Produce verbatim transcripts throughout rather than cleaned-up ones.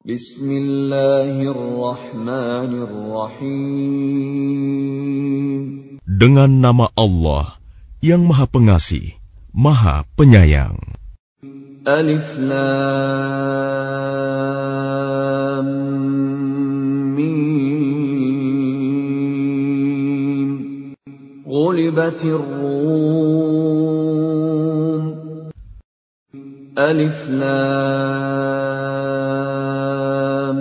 Bismillahirrahmanirrahim. Dengan nama Allah yang Maha Pengasih, Maha Penyayang. Alif Lam Mim. Ghulibatir Rum. Alif Lam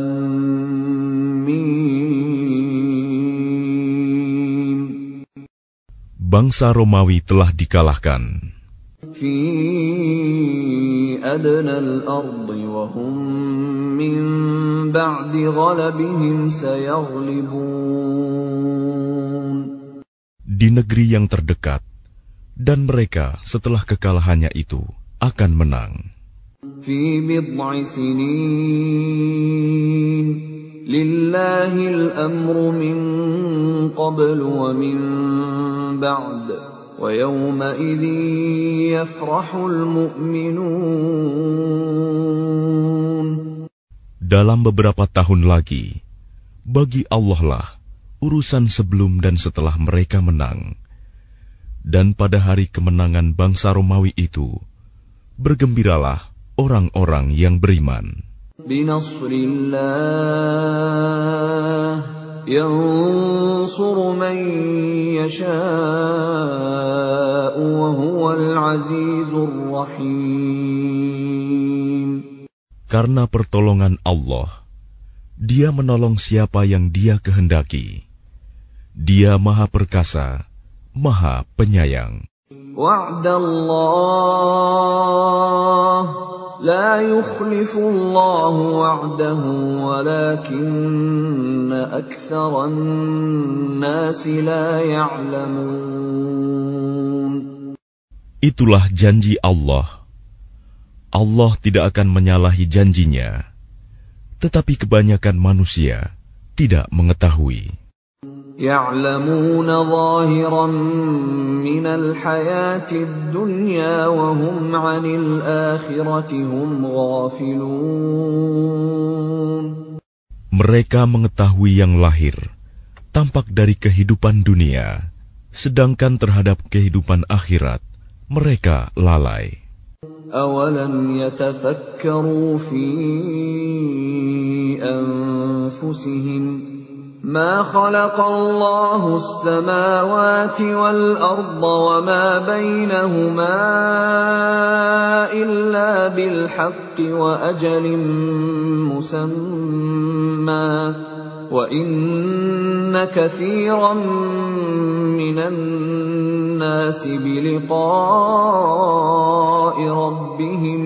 Mim. Bangsa Romawi telah dikalahkan. Fi adna al-ardi wa hum min ba'di ghalabihim sayaghlibun. Di negeri yang terdekat, dan mereka setelah kekalahannya itu akan menang. Fi bid'i sinin lillahi al-amru min qablu wa min ba'd wa yawma idhin yafrahul mu'minun. Dalam beberapa tahun lagi, bagi Allah lah urusan sebelum dan setelah mereka menang. Dan pada hari kemenangan bangsa Romawi itu, bergembiralah orang-orang yang beriman. Binasrillah yansuru man yasha'u wa huwal azizur rahim. Karena pertolongan Allah, Dia menolong siapa yang Dia kehendaki. Dia Maha Perkasa, Maha Penyayang. Wa'dallah la yukhlifullahu wa'dahu walakinna aktsaran nasi la ya'lamun. Itulah janji Allah. Allah tidak akan menyalahi janjinya, tetapi kebanyakan manusia tidak mengetahui. يَعْلَمُونَ ظَاهِرًا مِنَ الْحَيَاةِ الدُّنْيَا وَهُمْ عَنِ الْآخِرَةِ هُمْ غَافِلُونَ. Mereka mengetahui yang lahir, tampak dari kehidupan dunia, sedangkan terhadap kehidupan akhirat, mereka lalai. أَوَلَمْ يَتَفَكَّرُوا فِي أَنفُسِهِمْ ما خلق الله السماوات والأرض وما بينهما إلا بالحق وأجل مسمى وإن كثيرا من الناس بلقاء ربهم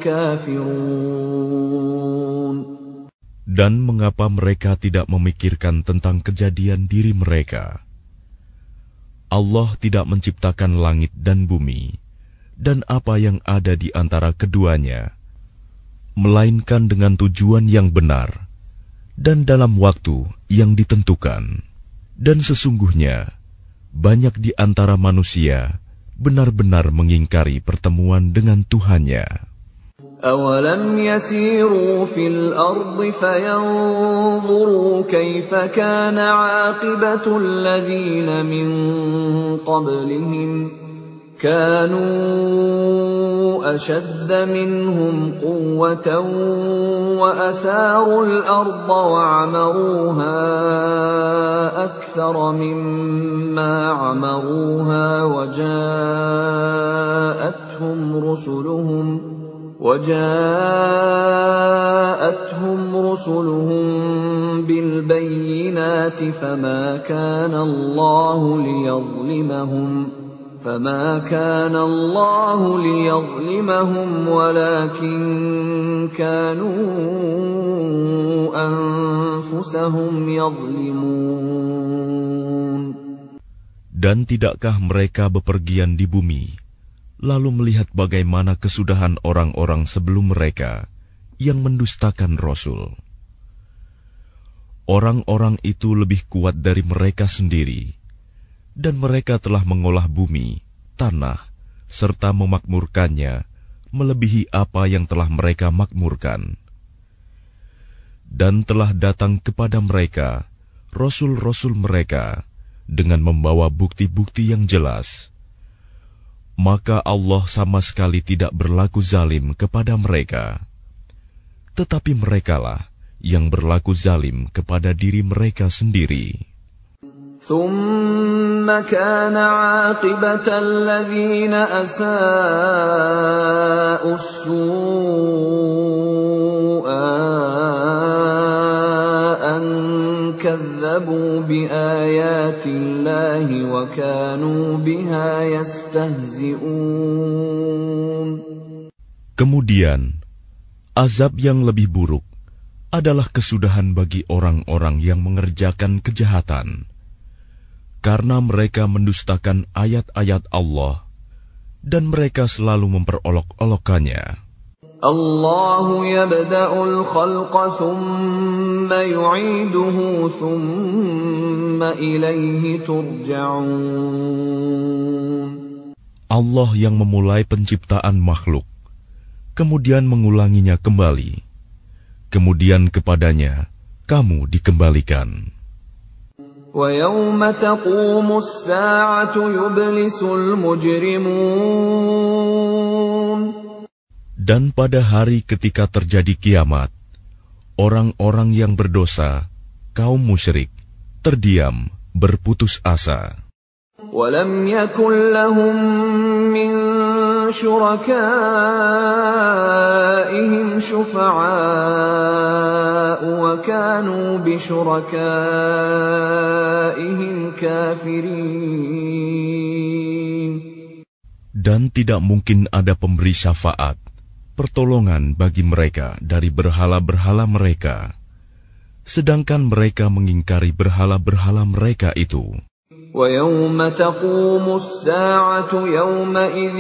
لكافرون. Dan mengapa mereka tidak memikirkan tentang kejadian diri mereka? Allah tidak menciptakan langit dan bumi, dan apa yang ada di antara keduanya, melainkan dengan tujuan yang benar, dan dalam waktu yang ditentukan. Dan sesungguhnya, banyak di antara manusia benar-benar mengingkari pertemuan dengan Tuhannya. أَوَلَمْ يَسِيرُوا فِي الْأَرْضِ فَيَنظُرُوا كَيْفَ كَانَ عَاقِبَةُ الَّذِينَ مِنْ قَبْلِهِمْ كَانُوا أَشَدَّ مِنْهُمْ قُوَّةً وَأَثَارُوا الْأَرْضَ وَعَمَرُوهَا أَكْثَرَ مِمَّا عَمَرُوهَا وَجَاءَتْهُمْ رُسُلُهُمْ وَجَاءَتْهُمْ رُسُلُهُم بِالْبَيِّنَاتِ فَمَا كَانَ اللَّهُ لِيَظْلِمَهُمْ فَمَا كَانَ اللَّهُ لِيَظْلِمَهُمْ وَلَكِن كَانُوا أَنفُسَهُمْ يَظْلِمُونَ. Dan tidakkah mereka bepergian di bumi, lalu melihat bagaimana kesudahan orang-orang sebelum mereka yang mendustakan Rasul? Orang-orang itu lebih kuat dari mereka sendiri, dan mereka telah mengolah bumi, tanah, serta memakmurkannya melebihi apa yang telah mereka makmurkan. Dan telah datang kepada mereka rasul-rasul mereka dengan membawa bukti-bukti yang jelas. Maka Allah sama sekali tidak berlaku zalim kepada mereka. Tetapi merekalah yang berlaku zalim kepada diri mereka sendiri. ثم كان عاقبة الذين أساءوا السوء أن كذبوا بآيات الله وكانوا بها يستهزئون. Kemudian, azab yang lebih buruk adalah kesudahan bagi orang-orang yang mengerjakan kejahatan, karena mereka mendustakan ayat-ayat Allah dan mereka selalu memperolok-olokkannya. Allahu yabda'ul khalqa thumma yu'iduhu thumma ilayhi turja'un. Allah yang memulai penciptaan makhluk, kemudian mengulanginya kembali, kemudian kepadanya kamu dikembalikan. وَيَوْمَ تَقُومُ السَّاعَةُ يُبْلِسُ الْمُجْرِمُونَ. Dan pada hari ketika terjadi kiamat, orang-orang yang berdosa, kaum musyrik, terdiam, berputus asa. وَلَمْ يَكُنْ لَهُمْ مِنْ شُرَكَائِهِمْ شُفَعَاءُ وَكَانُوا بِشُرَكَائِهِمْ كَافِرِينَ. Dan tidak mungkin ada pemberi syafaat, pertolongan bagi mereka dari berhala-berhala mereka, sedangkan mereka mengingkari berhala-berhala mereka itu. وَيَوْمَ تَقُومُ السَّاعَةُ يَوْمَئِذٍ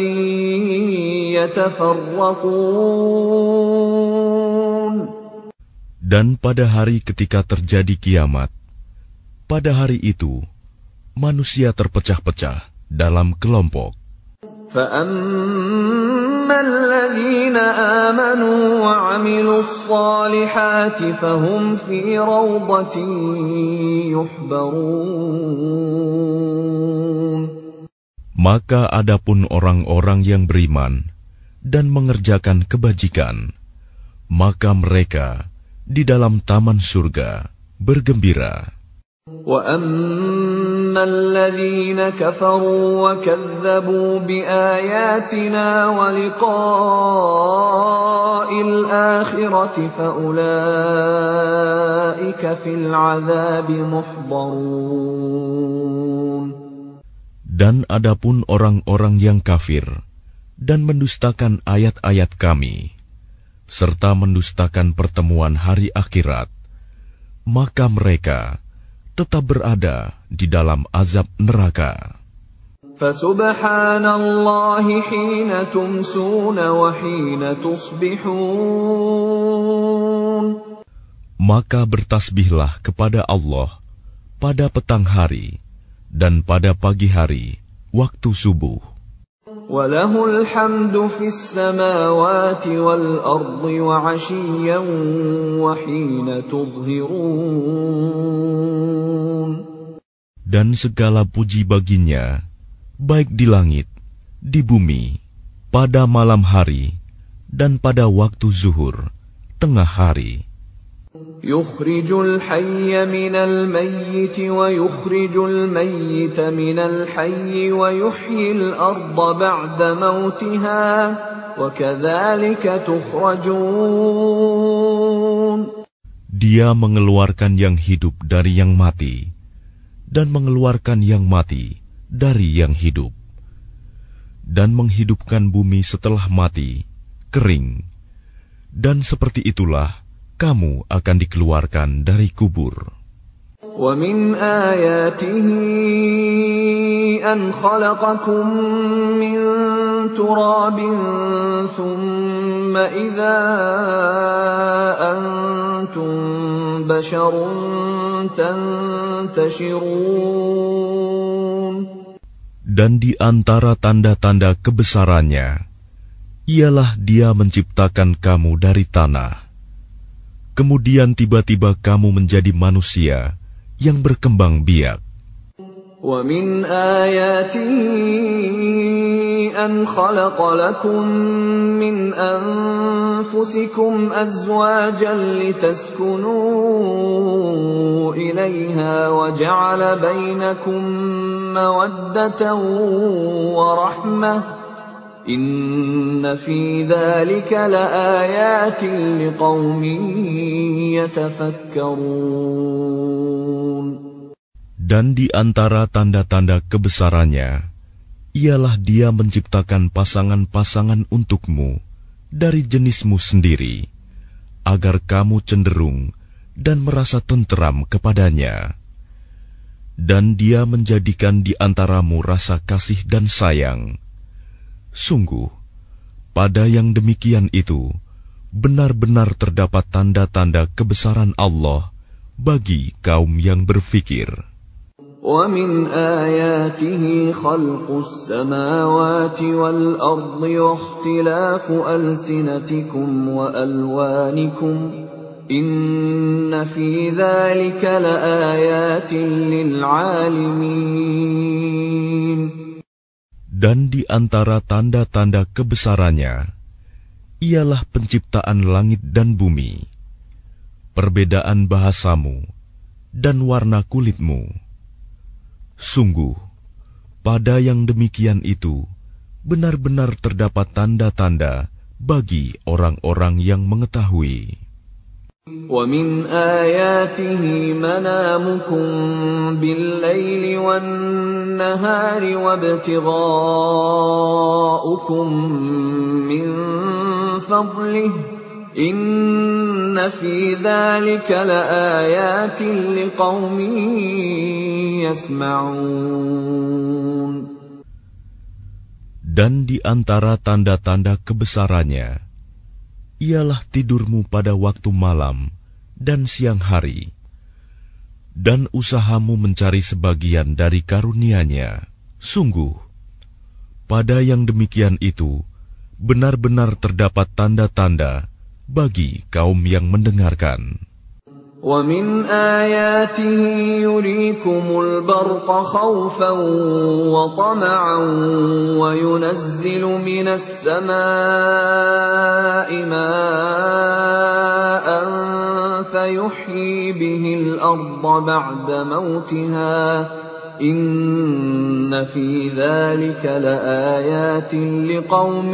يَتَفَرَّقُونَ. Dan pada hari ketika terjadi kiamat, pada hari itu manusia terpecah-pecah dalam kelompok. فَأَمَّا الَّذِينَ آمَنُوا وَعَمِلُوا الصَّالِحَاتِ فَهُمْ فِي رَوْضَةٍ يُحْبَرُونَ. Maka adapun orang-orang yang beriman dan mengerjakan kebajikan, maka mereka di dalam taman surga bergembira. وَأَمَّا الَّذِينَ كَفَرُوا وَكَذَّبُوا بِآيَاتِنَا وَلِقَاءِ الْآخِرَةِ فَأُولَئِكَ فِي الْعَذَابِ مُحْضَرُونَ. Dan adapun orang-orang yang kafir dan mendustakan ayat-ayat kami, serta mendustakan pertemuan hari akhirat, maka mereka tetap berada di dalam azab neraka. Fasubhanallahi hina tumsuna wa hina tusbihun. Maka bertasbihlah kepada Allah pada petang hari dan pada pagi hari waktu subuh. Walahul hamdu fis samawati wal ardi wa 'ashiyyan wa hina tudhhirun. Dan segala puji baginya, baik di langit, di bumi, pada malam hari, dan pada waktu zuhur, tengah hari. Yukhrijul hayya minal mayyiti wa yukhrijul mayyita minal hayyi wa yuhyil arda ba'da mautiha wa kadzalika tukhrajun. Dia mengeluarkan yang hidup dari yang mati dan mengeluarkan yang mati dari yang hidup, dan menghidupkan bumi setelah mati, kering, dan seperti itulah kamu akan dikeluarkan dari kubur. وَمِنْ آيَاتِهِ أَنْ خَلَقَكُمْ مِنْ تُرَابٍ ثُمَّ إِذَا أَنْتُمْ بَشَرٌ تَنْتَشِرُونَ. Dan di antara tanda-tanda kebesarannya, ialah Dia menciptakan kamu dari tanah, kemudian tiba-tiba kamu menjadi manusia yang berkembang biak. وَمِنْ آيَاتِهِ أَنْ خَلَقَ لَكُم مِّنْ أَنفُسِكُمْ أَزْوَاجًا لِتَسْكُنُوا إِلَيْهَا وَجَعَلَ بَيْنَكُم مَّوَدَّةً وَرَحْمَةً إِنَّ فِي ذَلِكَ لَآيَاتٍ لِقَوْمٍ يَتَفَكَّرُونَ. Dan di antara tanda-tanda kebesarannya, ialah Dia menciptakan pasangan-pasangan untukmu dari jenismu sendiri, agar kamu cenderung dan merasa tenteram kepadanya. Dan Dia menjadikan di antaramu rasa kasih dan sayang. Sungguh, pada yang demikian itu, benar-benar terdapat tanda-tanda kebesaran Allah bagi kaum yang berfikir. وَمِنْ آيَاتِهِ خَلْقُ السَّمَاوَاتِ وَالْأَرْضِ وَاخْتِلَافُ أَلْسِنَتِكُمْ وَأَلْوَانِكُمْ إِنَّ فِي ذَلِكَ لَآيَاتٍ لِلْعَالِمِينَ. Dan di antara tanda-tanda kebesarannya, ialah penciptaan langit dan bumi, perbedaan bahasamu, dan warna kulitmu. Sungguh, pada yang demikian itu, benar-benar terdapat tanda-tanda bagi orang-orang yang mengetahui. وَمِنْ آيَاتِهِ مَنَامُكُمْ بِاللَّيْلِ وَالنَّهَارِ وَابْتِغَاؤُكُمْ مِنْ فَضْلِهِ إِنَّ فِي ذَلِكَ لَآيَاتٍ لِقَوْمٍ يَسْمَعُونَ. Dan di antara tanda-tanda kebesarannya, ialah tidurmu pada waktu malam dan siang hari, dan usahamu mencari sebagian dari karunia-Nya. Sungguh, pada yang demikian itu, benar-benar terdapat tanda-tanda bagi kaum yang mendengarkan. وَمِنْ آيَاتِهِ يُرِيكُمُ الْبَرْقَ خَوْفًا وَطَمَعًا وَيُنَزِّلُ مِنَ السَّمَاءِ مَاءً فَيُحْيِي بِهِ الْأَرْضَ بَعْدَ مَوْتِهَا إِنَّ فِي ذَلِكَ لَآيَاتٍ لِقَوْمٍ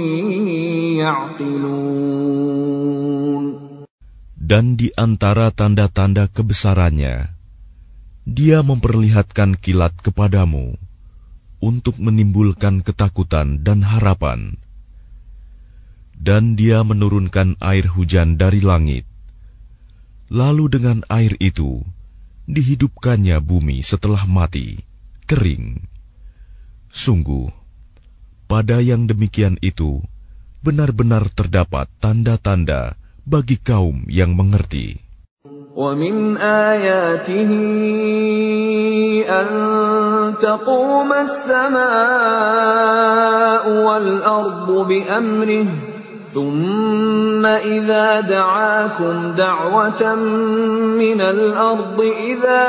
يَعْقِلُونَ. Dan di antara tanda-tanda kebesarannya, Dia memperlihatkan kilat kepadamu untuk menimbulkan ketakutan dan harapan. Dan Dia menurunkan air hujan dari langit. Lalu dengan air itu, dihidupkannya bumi setelah mati, kering. Sungguh, pada yang demikian itu, benar-benar terdapat tanda-tanda bagi kaum yang mengerti. وَمِنْ آيَاتِهِ أَن تَقُومَ السَّمَاءُ وَالْأَرْضُ بِأَمْرِهِ ثُمَّ إِذَا دَعَاكُمْ دَعْوَةً مِّنَ الْأَرْضِ إِذَا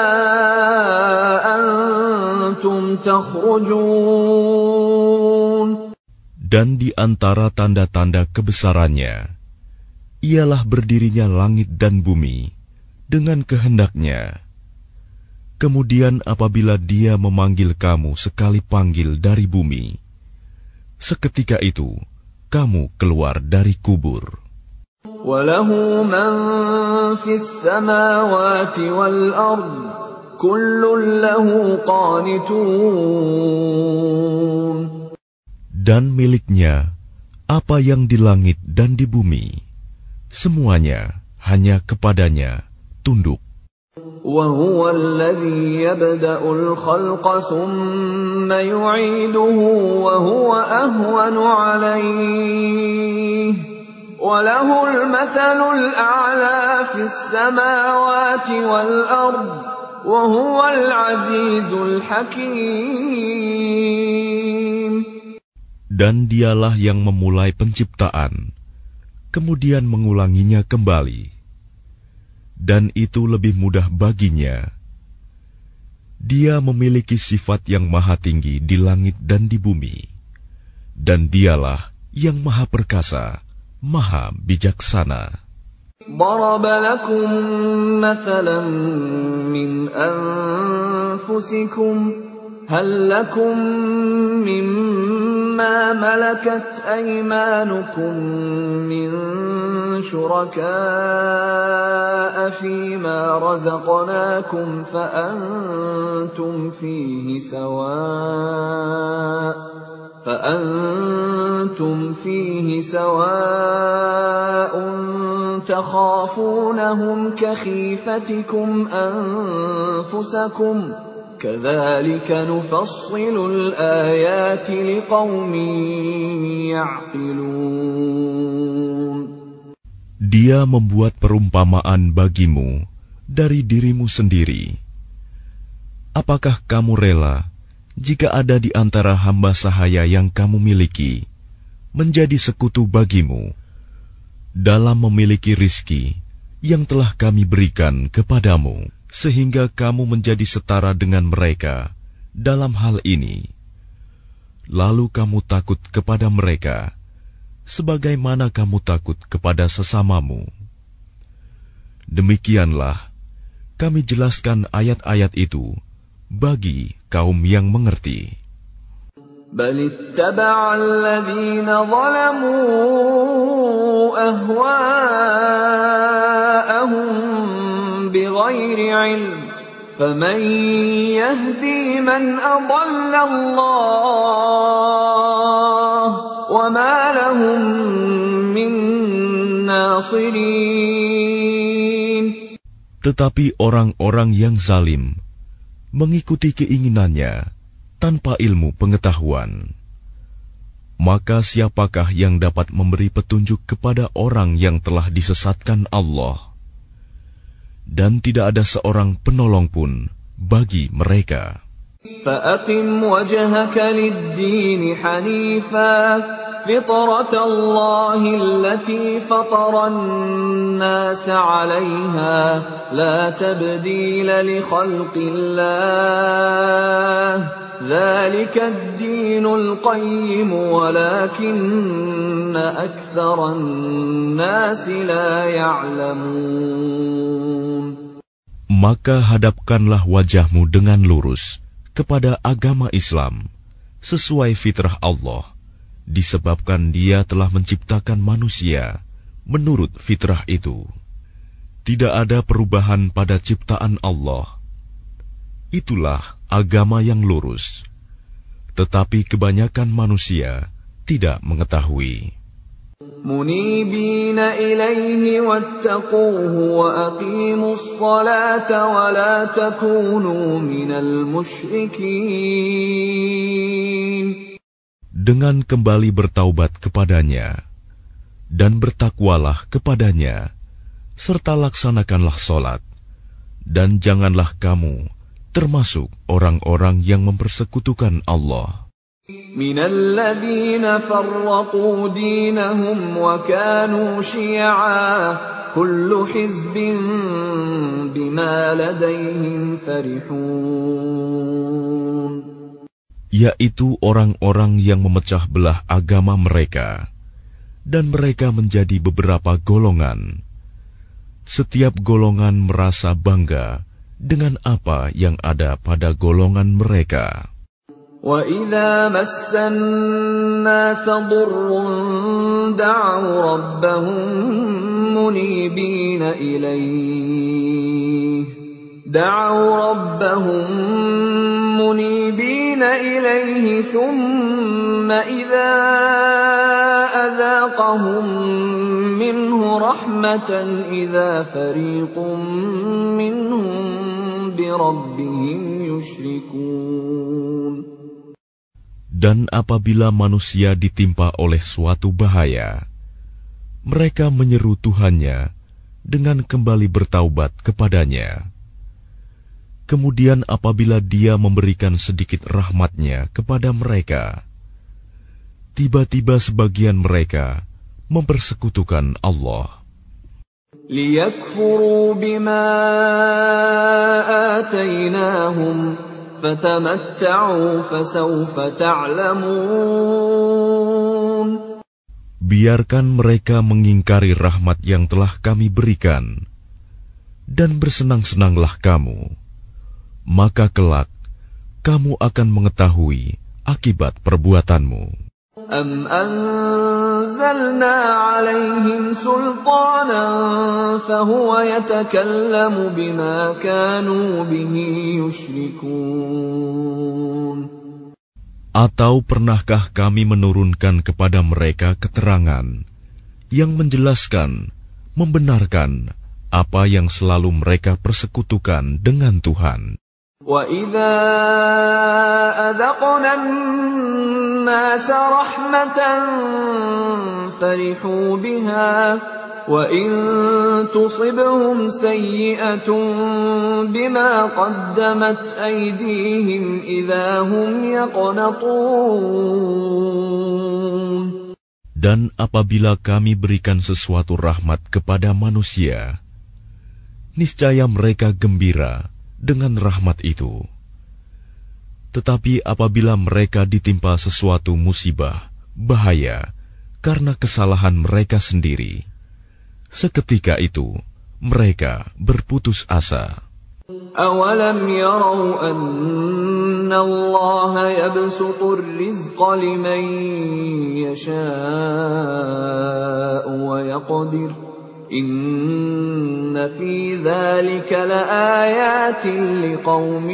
أَنْتُمْ تَخْرُجُونَ. Dan di antara tanda-tanda kebesarannya, ialah berdirinya langit dan bumi dengan kehendaknya. Kemudian apabila Dia memanggil kamu sekali panggil dari bumi, seketika itu kamu keluar dari kubur. وَلَهُ مَنْ فِي السَّمَاوَاتِ وَالْأَرْضِ كُلٌّ لَهُ قَانِتُونَ. Dan miliknya apa yang di langit dan di bumi, semuanya hanya kepadanya tunduk. وَهُوَ الَّذِي يَبْدَأُ الْخَلْقَ ثُمَّ يُعِيدُهُ وَهُوَ أَهْوَنُ عَلَيْهِ وَلَهُ الْمَثَلُ الْأَعْلَى فِي السَّمَاوَاتِ وَالْأَرْضِ وَهُوَ الْعَزِيزُ الْحَكِيمُ. Dan Dialah yang memulai penciptaan, kemudian mengulanginya kembali. dan itu lebih mudah baginya. Dia memiliki sifat yang maha tinggi di langit dan di bumi, dan dialah yang maha perkasa, maha bijaksana. ضرب لكم مثلا من أنفسكم هل لكم مما ملكت أيمانكم من شركاء فيما رزقناكم فأنتم فيه سواء فأنتم فيه سواء تخافونهم كخيفتكم أنفسكم كذلك نفصل الآيات لقوم يعقلون. Dia membuat perumpamaan bagimu dari dirimu sendiri. Apakah kamu rela jika ada di antara hamba sahaya yang kamu miliki menjadi sekutu bagimu dalam memiliki rizki yang telah kami berikan kepadamu, sehingga kamu menjadi setara dengan mereka dalam hal ini, lalu kamu takut kepada mereka sebagaimana kamu takut kepada sesamamu. Demikianlah kami jelaskan ayat-ayat itu bagi kaum yang mengerti. بل اتبع الذين ظلموا أهواءهم بغير علم فمن يهدي من أضل الله وما لهم من ناصرين. Tetapi orang-orang yang zalim mengikuti keinginannya tanpa ilmu pengetahuan. Maka siapakah yang dapat memberi petunjuk kepada orang yang telah disesatkan Allah? Dan tidak ada seorang penolong pun bagi mereka. فَأَقِمْ وَجْهَكَ لِلدِّينِ حَنِيفًا فِطْرَةَ اللَّهِ الَّتِي فَطَرَ النَّاسَ عَلَيْهَا لَا تَبْدِيلَ لِخَلْقِ اللَّهِ ذلك الدين القيم ولكن أكثر الناس لا يعلمون. Maka hadapkanlah wajahmu dengan lurus kepada agama Islam sesuai fitrah Allah, disebabkan Dia telah menciptakan manusia menurut fitrah itu. Tidak ada perubahan pada ciptaan Allah. Itulah agama yang lurus, tetapi kebanyakan manusia tidak mengetahui. Munibina ilaihi wattaquhu wa aqimus salata wa la takunu minal musyrikin. Dengan kembali bertaubat kepadanya dan bertakwalah kepadanya, serta laksanakanlah salat, dan janganlah kamu termasuk orang-orang yang mempersekutukan Allah. Minal ladzina farraqu dinahum wa kanu syi'a kullu hizbin bima ladaihim farihun. Yaitu orang-orang yang memecah belah agama mereka, dan mereka menjadi beberapa golongan. Setiap golongan merasa bangga dengan apa yang ada pada golongan mereka. وَإِذَا مَسَّ النَّاسَ ضُرٌّ دَعَوْا رَبَّهُم مُنِيبِينَ إِلَيْهِ دَعَوْا رَبَّهُم مُنِيبِينَ إِلَيْهِ ثُمَّ إِذَا أَذَاقَهُم مِّنْهُ رَحْمَةً إِذَا فَرِيقٌ مِّنْهُم بِرَبِّهِمْ يُشْرِكُونَ. Dan apabila manusia ditimpa oleh suatu bahaya, mereka menyeru Tuhannya dengan kembali bertaubat kepadanya. Kemudian apabila Dia memberikan sedikit rahmat-Nya kepada mereka, tiba-tiba sebagian mereka mempersekutukan Allah. لِيَكْفُرُوا بِمَا آتَيْنَاهُمْ فَتَمَتَّعُوا فَسَوْفَ تَعْلَمُونَ. Biarkan mereka mengingkari rahmat yang telah kami berikan, dan bersenang-senanglah kamu, maka kelak kamu akan mengetahui akibat perbuatanmu. أَمْ أَنزَلْنَا عَلَيْهِمْ سُلْطَانًا فَهُوَ يَتَكَلَّمُ بِمَا كَانُوا بِهِ يُشْرِكُونَ. Atau pernahkah kami menurunkan kepada mereka keterangan yang menjelaskan, membenarkan apa yang selalu mereka persekutukan dengan Tuhan? وَإِذَا أَذَقْنَا النَّاسَ رَحْمَةً فَرِحُوا بِهَا وَإِن تُصِبْهُمْ سَيِّئَةٌ بِمَا قَدَّمَتْ أَيْدِيهِمْ إِذَا هُمْ يَقْنَطُونَ. Dan apabila kami berikan sesuatu rahmat kepada manusia, niscaya mereka gembira dengan rahmat itu. Tetapi apabila mereka ditimpa sesuatu musibah, bahaya, karena kesalahan mereka sendiri, seketika itu mereka berputus asa. أَوَلَمْ يَرَوْا أَنَّ اللَّهَ يَبْسُطُ الرِّزْقَ لِمَن يَشَاءُ وَيَقْدِرُ إِنَّ فِي ذَلِكَ لَآيَاتٍ لِقَوْمٍ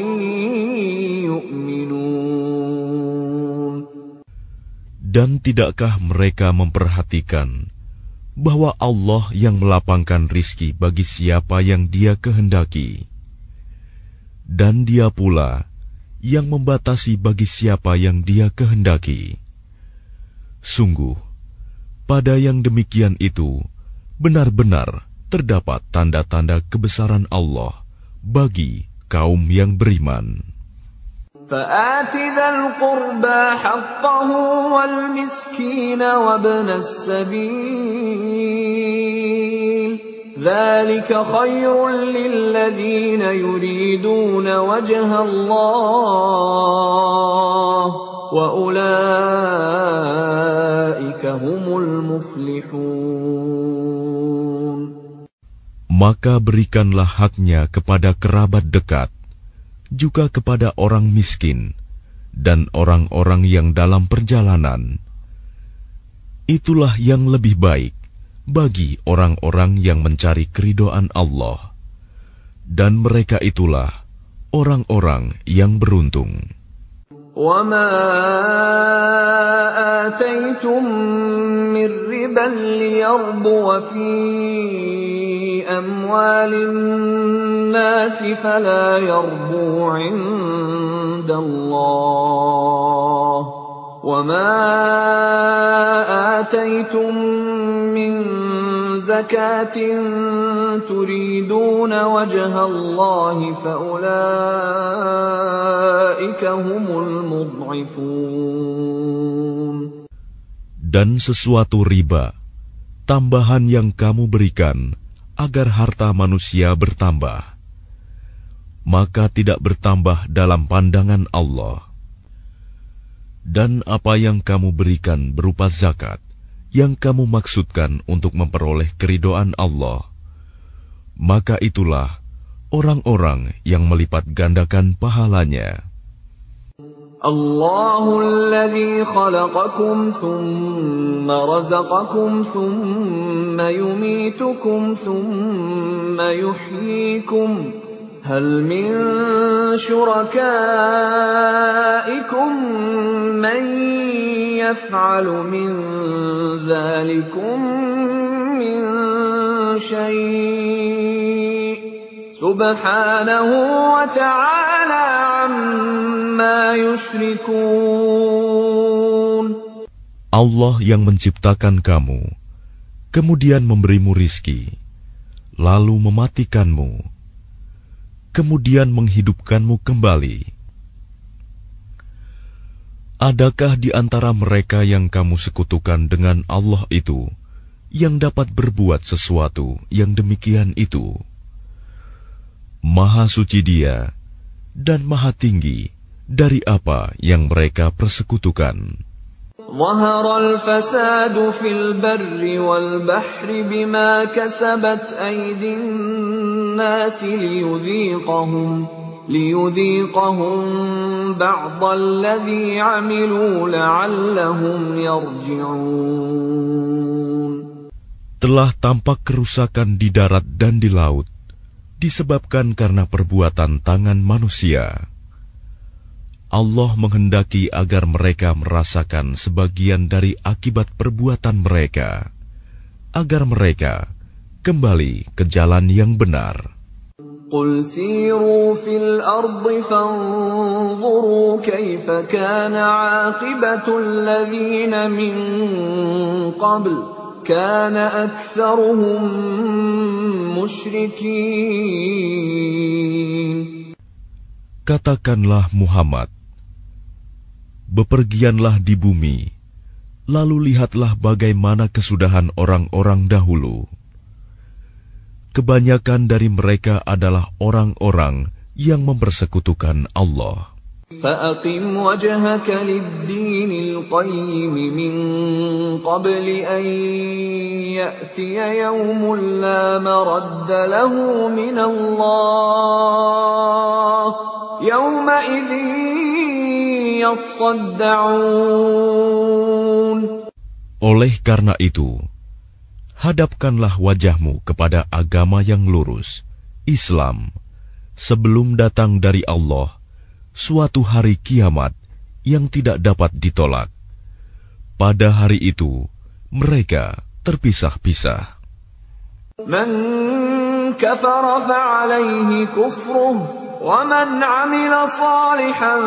يُؤْمِنُونَ. Dan tidakkah mereka memperhatikan bahwa Allah yang melapangkan rizki bagi siapa yang Dia kehendaki, dan Dia pula yang membatasi bagi siapa yang Dia kehendaki. Sungguh, pada yang demikian itu benar-benar terdapat tanda-tanda kebesaran Allah bagi kaum yang beriman. فَآتِ ذَا الْقُرْبَى حَقَّهُ وَالْمِسْكِينَ وَابْنَ السَّبِيلِ ذَلِكَ خَيْرٌ لِّلَّذِينَ يُرِيدُونَ وَجْهَ اللَّهِ وَأُولَٰئِكَ هُمُ الْمُفْلِحُونَ. Maka berikanlah haknya kepada kerabat dekat, juga kepada orang miskin dan orang-orang yang dalam perjalanan. Itulah yang lebih baik bagi orang-orang yang mencari keridhaan Allah, dan mereka itulah orang-orang yang beruntung. وَمَا آتَيْتُم مِّن رِّبًا لِّيَرْبُوَ فِي أَمْوَالِ النَّاسِ فَلَا يَرْبُو عِندَ اللَّهِ وَمَا آتَيْتُم مِّن زَكَاةٍ تُرِيدُونَ وَجْهَ اللَّهِ فَأُولَٰئِكَ هُمُ الْمُضْعِفُونَ. Dan sesuatu riba, tambahan yang kamu berikan agar harta manusia bertambah, maka tidak bertambah dalam pandangan Allah. Dan apa yang kamu berikan berupa zakat, yang kamu maksudkan untuk memperoleh keridhaan Allah, maka itulah orang-orang yang melipat gandakan pahalanya. Allahul ladzi khalaqakum thumma razaqakum thumma yumitukum thumma yuhyikum hal min syurakaikum man yaf'alu min dzalikum min syai' subhanahu wa ta'ala amma yushrikun. Allah yang menciptakan kamu, kemudian memberimu rizki, lalu mematikanmu, kemudian menghidupkanmu kembali. Adakah di antara mereka yang kamu sekutukan dengan Allah itu yang dapat berbuat sesuatu yang demikian itu. Maha suci Dia dan maha tinggi dari apa yang mereka persekutukan. ظهر الفساد في البر والبحر بما كسبت أيدي الناس ليذيقهم ليذيقهم بعض الذي عملوا لعلهم يرجعون. Telah tampak kerusakan di darat dan di laut disebabkan karena perbuatan tangan manusia. Allah menghendaki agar mereka merasakan sebagian dari akibat perbuatan mereka, agar mereka kembali ke jalan yang benar. قل سيروا في الأرض فانظروا كيف كان عاقبة الذين من قبل كان أكثرهم مشركين. Katakanlah Muhammad, bepergianlah di bumi, lalu lihatlah bagaimana kesudahan orang-orang dahulu. Kebanyakan dari mereka adalah orang-orang yang mempersekutukan Allah. فَأَقِمْ وَجْهَكَ لِلدِّينِ الْقَيِّمِ مِنْ قَبْلِ أَنْ يَأْتِيَ يَوْمٌ لَا مَرَدَّ لَهُ مِنَ اللَّهِ يَوْمَئِذٍ يَصَّدَّعُونَ. Oleh karena itu, hadapkanlah wajahmu kepada agama yang lurus, Islam, sebelum datang dari Allah suatu hari kiamat yang tidak dapat ditolak. Pada hari itu, mereka terpisah-pisah. Man kafara fa'alayhi kufruh, wa man 'amila salihan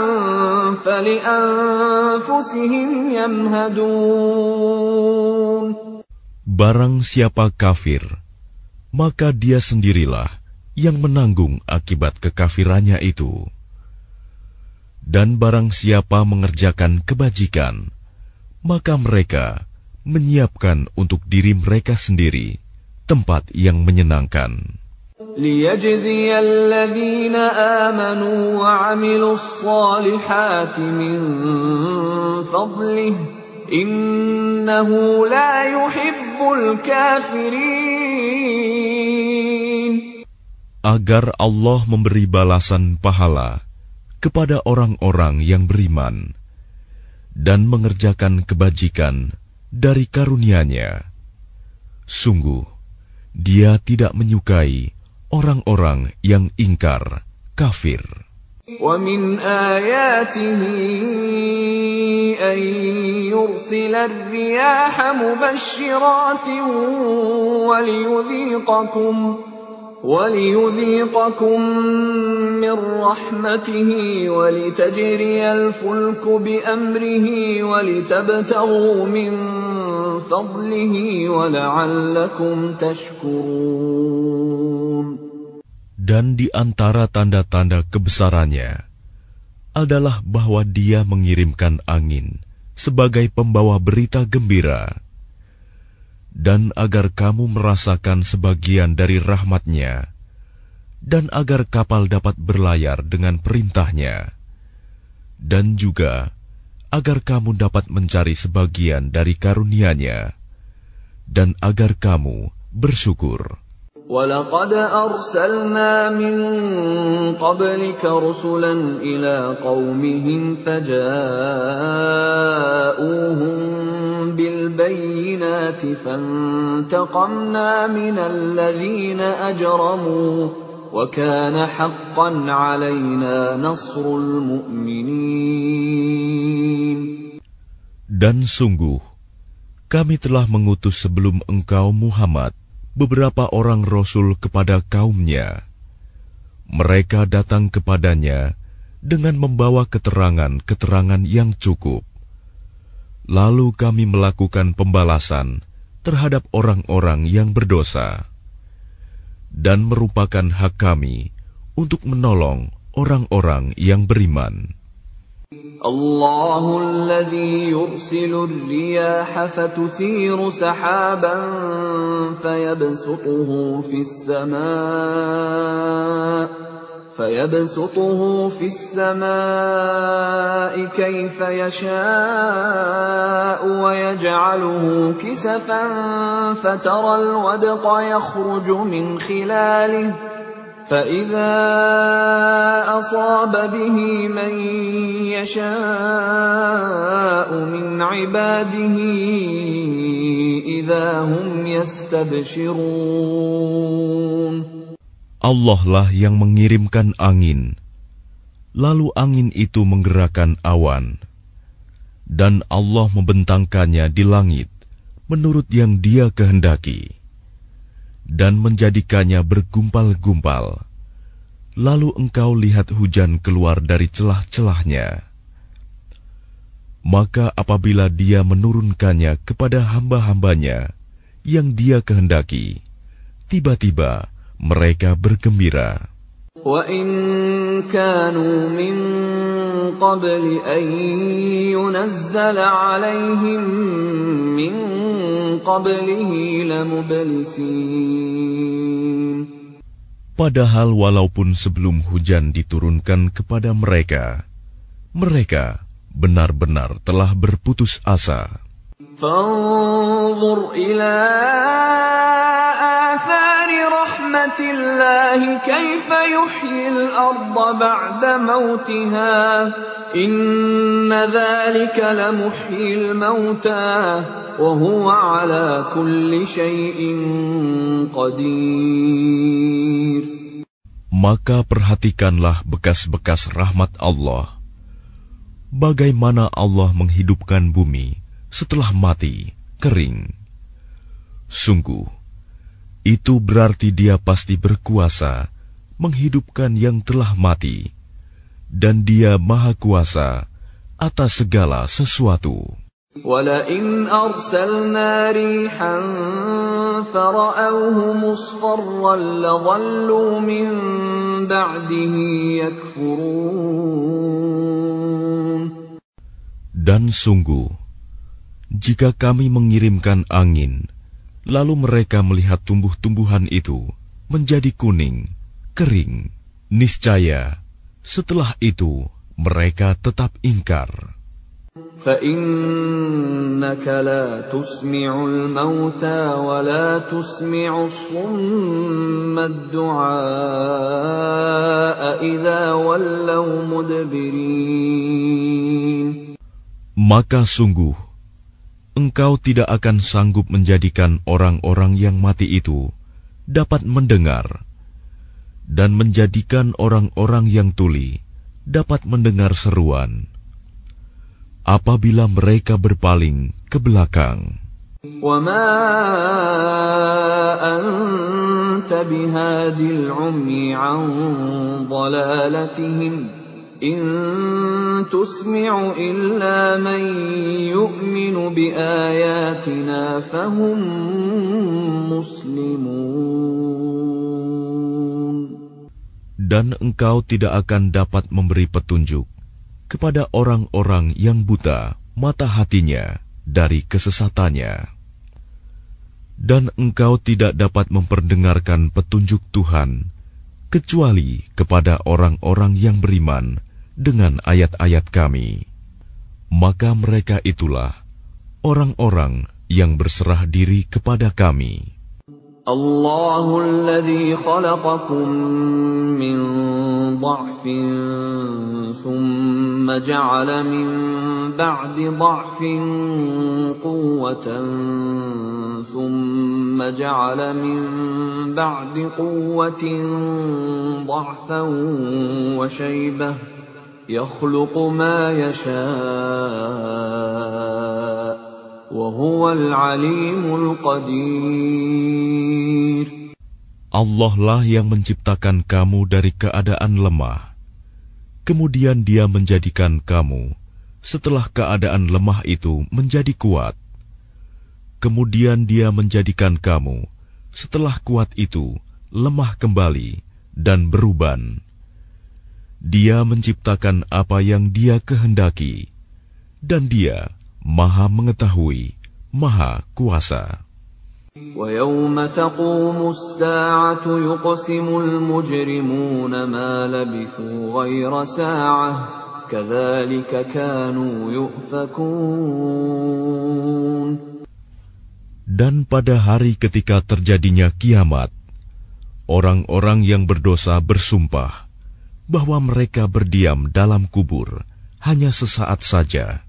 fali'anfusihim yamhadun. Barang siapa kafir, maka dia sendirilah yang menanggung akibat kekafirannya itu. Dan barang siapa mengerjakan kebajikan, maka mereka menyiapkan untuk diri mereka sendiri tempat yang menyenangkan. لِيَجْزِيَ الَّذِينَ آمَنُوا وَعَمِلُوا الصَّالِحَاتِ مِنْ فَضْلِهِ إِنَّهُ لَا يُحِبُّ الْكَافِرِينَ. Agar Allah memberi balasan pahala kepada orang-orang yang beriman dan mengerjakan kebajikan dari karunia-Nya. Sungguh, Dia tidak menyukai orang-orang yang ingkar, kafir. وَمِنْ آيَاتِهِ أَنْ يُرْسِلَ الرِّيَاحَ مُبَشِّرَاتٍ وَلِيُذِيقَكُمْ وَلِيُذِيقَكُمْ مِنْ رَحْمَتِهِ وَلِتَجْرِيَ الْفُلْكُ بِأَمْرِهِ وَلِتَبْتَغُوا مِنْ فَضْلِهِ وَلَعَلَّكُمْ تَشْكُرُونَ. Dan di antara tanda-tanda kebesarannya adalah bahwa Dia mengirimkan angin sebagai pembawa berita gembira, dan agar kamu merasakan sebagian dari rahmat-Nya, dan agar kapal dapat berlayar dengan perintah-Nya, dan juga agar kamu dapat mencari sebagian dari karunia-Nya, dan agar kamu bersyukur. وَلَقَدْ أَرْسَلْنَا مِنْ قَبْلِكَ رُسُلًا إِلَى قَوْمِهِمْ فَجَاءُوهُمْ بِالْبَيِّنَاتِ فَانْتَقَمْنَا مِنَ الَّذِينَ أَجْرَمُوا وَكَانَ حَقًّا عَلَيْنَا نَصْرُ الْمُؤْمِنِينَ. Dan sungguh, kami telah mengutus sebelum engkau Muhammad beberapa orang rasul kepada kaumnya. Mereka datang kepadanya dengan membawa keterangan-keterangan yang cukup. Lalu kami melakukan pembalasan terhadap orang-orang yang berdosa, dan merupakan hak kami untuk menolong orang-orang yang beriman. الله الذي يرسل الرياح فتثير سحابا فيبسطه في السماء فيبسطه في السماء كيف يشاء ويجعله كسفا فترى الودق يخرج من خلاله فإذا أصاب به من يشاء من عباده إذا هم يستبشرون. Allah lah yang mengirimkan angin, lalu angin itu menggerakkan awan, dan Allah membentangkannya di langit menurut yang Dia kehendaki, dan menjadikannya bergumpal-gumpal. Lalu engkau lihat hujan keluar dari celah-celahnya. Maka apabila Dia menurunkannya kepada hamba-hambanya yang Dia kehendaki, tiba-tiba mereka bergembira. وَإِن كَانُوا مِن قَبْلِ أَن يُنَزَّلَ عَلَيْهِم مِّن قَبْلِهِ لَمُبْلِسِينَ. Padahal walaupun sebelum hujan diturunkan kepada mereka, mereka benar-benar telah berputus asa. فَانظُرْ إِلَىٰ آثَارِ رَحْمَةِ اللَّهِ كَيْفَ يُحْيِي الْأَرْضَ بَعْدَ مَوْتِهَا إِنَّ ذَلِكَ لَمُحْيِي الْمَوْتَىٰ وَهُوَ عَلَىٰ كُلِّ شَيْءٍ قَدِيرٌ. Maka perhatikanlah bekas-bekas rahmat Allah. Bagaimana Allah menghidupkan bumi setelah mati, kering. Sungguh, itu berarti Dia pasti berkuasa menghidupkan yang telah mati, dan Dia Maha Kuasa atas segala sesuatu. وَلَئِنْ أَرْسَلْنَا رِيحًا فَرَأَوْهُ مُصْفَرًّا لَظَلُّوا مِنْ بَعْدِهِ يَكْفُرُونَ. Dan sungguh, jika kami mengirimkan angin, lalu mereka melihat tumbuh-tumbuhan itu menjadi kuning, kering, niscaya setelah itu mereka tetap ingkar. فَإِنَّكَ لَا تُسْمِعُ الْمَوْتَى وَلَا تُسْمِعُ الصُّمَّ الدُّعَاءَ إِذَا وَلَّوْا مُدْبِرِينَ. Maka sungguh, engkau tidak akan sanggup menjadikan orang-orang yang mati itu dapat mendengar, dan menjadikan orang-orang yang tuli dapat mendengar seruan apabila mereka berpaling ke belakang. وَمَا أَنْتَ بِهَادِ الْعُمْيِ عَنْ ضَلَالَتِهِمْ إِن تُسْمِعُ إِلَّا مَن يُؤْمِنُ بِآيَاتِنَا فَهُمْ مُسْلِمُونَ. Dan engkau tidak akan dapat memberi petunjuk kepada orang-orang yang buta mata hatinya dari kesesatannya. Dan engkau tidak dapat memperdengarkan petunjuk Tuhan kecuali kepada orang-orang yang beriman dengan ayat-ayat Kami. Maka mereka itulah orang-orang yang berserah diri kepada Kami. Allahu alladhi khalaqakum min dha'fin thumma ja'ala min ba'di dha'fin quwwatan thumma ja'ala min ba'di quwwatin dha'fan wa shaybah yakhluqu ma yasha' wa huwal alimul qadir. Allah lah yang menciptakan kamu dari keadaan lemah. Kemudian Dia menjadikan kamu setelah keadaan lemah itu menjadi kuat. Kemudian Dia menjadikan kamu setelah kuat itu lemah kembali dan beruban. Dia menciptakan apa yang Dia kehendaki, dan Dia Maha Mengetahui, Maha Kuasa. وَيَوْمَ تَقُومُ السَّاعَةُ يُقْسِمُ الْمُجْرِمُونَ مَا لَبِثُوا غَيْرَ سَاعَةٍ كَذَلِكَ كَانُوا يُؤْفَكُونَ. Dan pada hari ketika terjadinya kiamat, orang-orang yang berdosa bersumpah bahwa mereka berdiam dalam kubur hanya sesaat saja.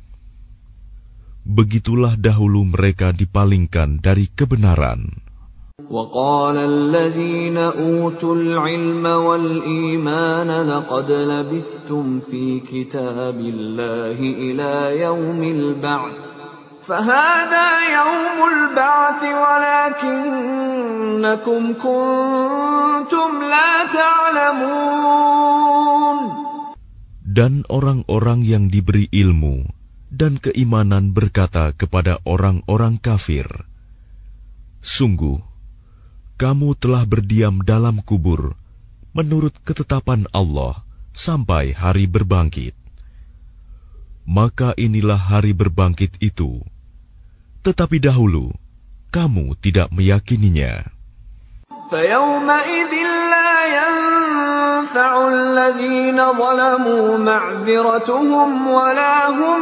Begitulah dahulu mereka dipalingkan dari kebenaran. وَقَالَ الَّذِينَ أُوتُوا الْعِلْمَ وَالْإِيمَانَ لَقَدْ لَبِثْتُمْ فِي كِتَابِ اللَّهِ إِلَى يَوْمِ الْبَعْثِ فَهَذَا يَوْمُ الْبَعْثِ وَلَكِنَّكُمْ كُنتُمْ لَا تَعْلَمُونَ. Dan orang-orang yang diberi ilmu dan keimanan berkata kepada orang-orang kafir, "Sungguh, kamu telah berdiam dalam kubur menurut ketetapan Allah sampai hari berbangkit. Maka inilah hari berbangkit itu. Tetapi dahulu, kamu tidak meyakininya." فَيَوْمَئِذٍ لَا يَنفَعُ الَّذِينَ ظَلَمُوا مَعْذِرَتُهُمْ وَلَا هُمْ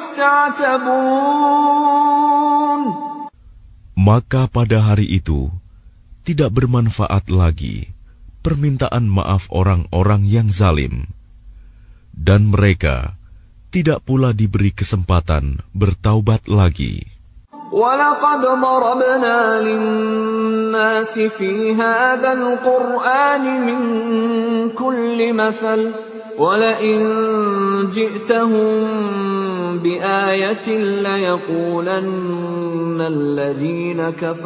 يُسْتَعْتَبُونَ. Maka pada hari itu, tidak bermanfaat lagi permintaan maaf orang-orang yang zalim, dan mereka tidak pula diberi kesempatan bertaubat lagi. وَلَقَدْ ضَرَبْنَا لِلنَّاسِ فِي هَذَا الْقُرْآنِ مِنْ كُلِّ مَثَلٍ وَلَئِنْ جِئْتَهُمْ بِآيَةٍ لَيَقُولَنَّ الَّذِينَ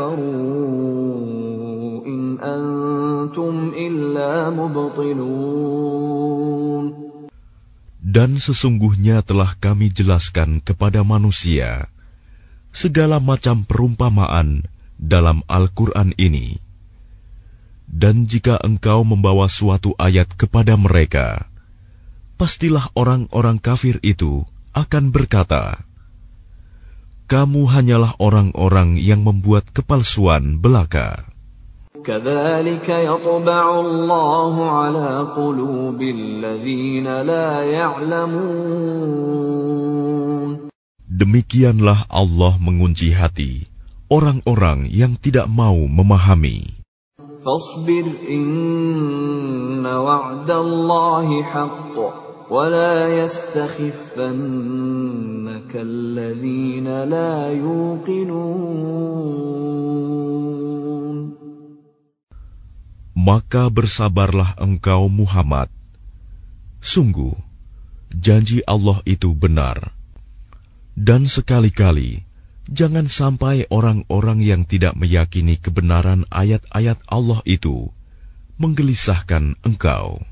كَفَرُوا إِنْ أَنْتُمْ إِلَّا مُبْطِلُونَ. Dan sesungguhnya telah kami jelaskan kepada manusia segala macam perumpamaan dalam Al-Quran ini. Dan jika engkau membawa suatu ayat kepada mereka, pastilah orang-orang kafir itu akan berkata, "Kamu hanyalah orang-orang yang membuat kepalsuan belaka." كَذَلِكَ يَطْبَعُ اللَّهُ عَلَى قُلُوبِ الَّذِينَ لَا يَعْلَمُونَ. Demikianlah Allah mengunci hati orang-orang yang tidak mau memahami. فَاصْبِرْ إِنَّ وَعْدَ اللَّهِ حَقٌّ وَلَا يَسْتَخِفَّنَّكَ الَّذِينَ لَا يُوقِنُونَ. Maka bersabarlah engkau Muhammad. Sungguh, janji Allah itu benar. Dan sekali-kali, jangan sampai orang-orang yang tidak meyakini kebenaran ayat-ayat Allah itu menggelisahkan engkau.